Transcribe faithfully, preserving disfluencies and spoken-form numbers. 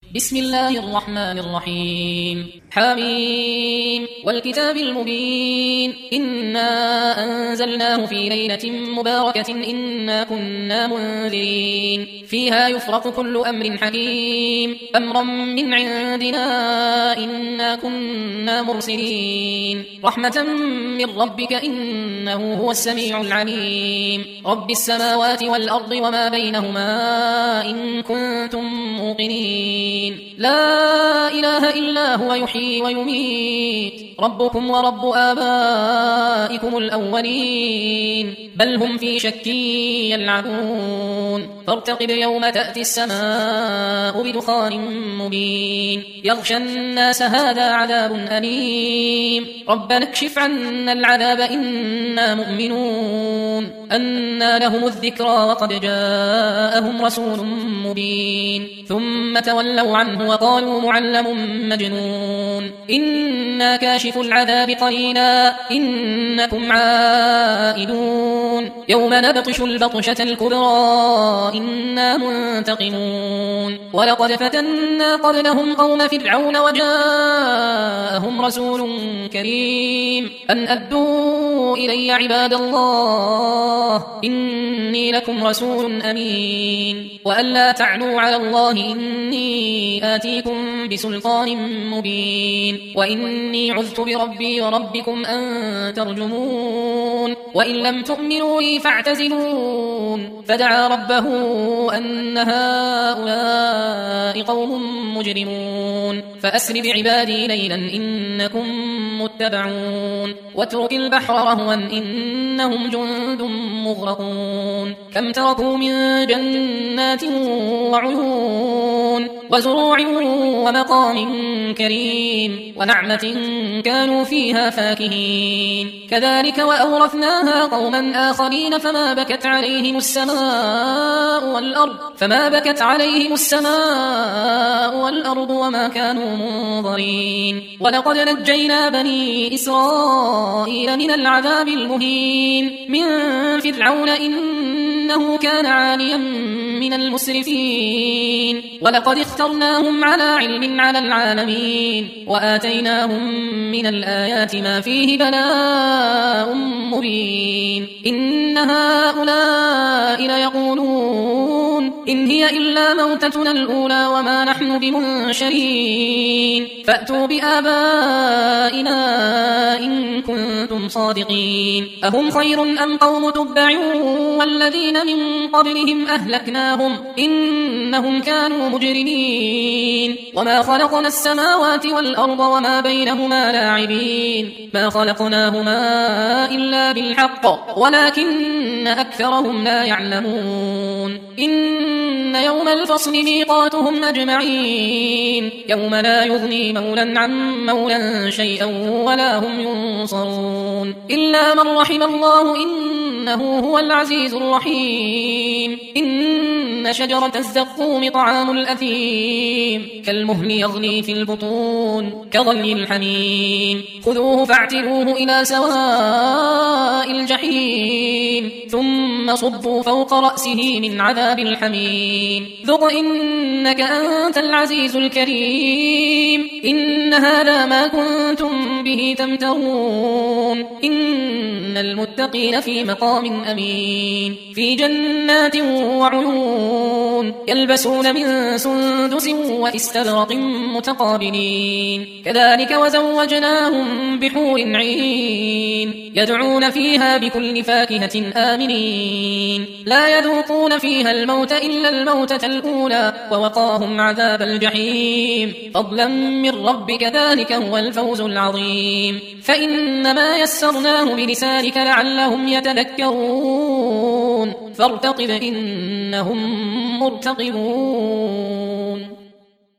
بسم الله الرحمن الرحيم. حميم والكتاب المبين إنا أنزلناه في ليلة مباركة إنا كنا منذرين فيها يفرق كل أمر حكيم أمرا من عندنا إنا كنا مرسلين رحمة من ربك إنه هو السميع العليم رب السماوات والأرض وما بينهما إن كنتم موقنين لا إله إلا هو يحيي ويميت ربكم ورب آبائكم الأولين بل هم في شك يلعبون فارتقب يوم تأتي السماء بدخان مبين يغشى الناس هذا عذاب أليم ربنا اكشف عنا العذاب إنا مؤمنون أنى لهم الذكرى وقد جاءهم رسول مبين ثم تولوا عنه وقالوا معلم مجنون إنا كاشف العذاب قليلا إنكم عائدون يوم نبطش البطشة الكبرى إنا منتقمون ولقد فتنا قبلهم قوم فرعون وجاءهم رسول كريم أن أدوا إلي عباد الله إني لكم رسول أمين وأن لا تعلوا على الله إني آتيكم بسلطان مبين وإني عذت بربي وربكم أن ترجمون وإن لم تؤمنوا لي فاعتزلون فدعا ربه أن هؤلاء قوم مجرمون فأسر بعبادي ليلا إنكم متبعون واترك البحر رهوا إنهم جند مغرقون كم تركوا من جنات وعيون وزروع ومقام كريم ونعمة كانوا فيها فاكهين كذلك وأورثناها قوما آخرين فما بكت عليهم السماء والأرض فما بكت عليهم السماء والأرض وما كانوا منظرين ولقد نجينا بني إسرائيل من العذاب المهين من فرعون إنه كان عاليا من المسرفين ولقد اخترناهم على علم على العالمين وآتيناهم من الآيات ما فيه بلاء مبين إن هؤلاء ليقولون إن هي إلا موتتنا الأولى وما نحن بمنشرين فأتوا بآبائنا إن كنتم صادقين أهم خير أم قوم تبع والذين من قبلهم أهلكناهم إنهم كانوا مجرمين وما خلقنا السماوات والأرض وما بينهما لاعبين ما خلقناهما إلا بالحق ولكن أكثرهم لا يعلمون إن يوم الفصل ميقاتهم أجمعين يوم لا يغني مولا عن مولا شيئا ولا هم ينصرون إلا من رحم الله إنه هو العزيز الرحيم إن شجرة الزقوم طعام الأثيم كالمهل يغلي في البطون كغلي الحميم خذوه فاعتلوه إلى سواء الجحيم ثم صبوا فوق رأسه من عذاب الحميم ذق إنك أنت العزيز الكريم إن هذا ما كنتم به تمترون إن المتقين في مقام أمين في جنات وعيون يلبسون من سندس وإستبرق متقابلين كذلك وزوجناهم بحور عين يدعون فيها بكل فاكهة آمنين لا يذوقون فيها الموت إلا الموتة الأولى ووقاهم عذاب الجحيم فضلا من ربك ذلك هو الفوز العظيم فإنما يسرناه بلسانك لعلهم يتذكرون فارتقب إنهم مرتقبون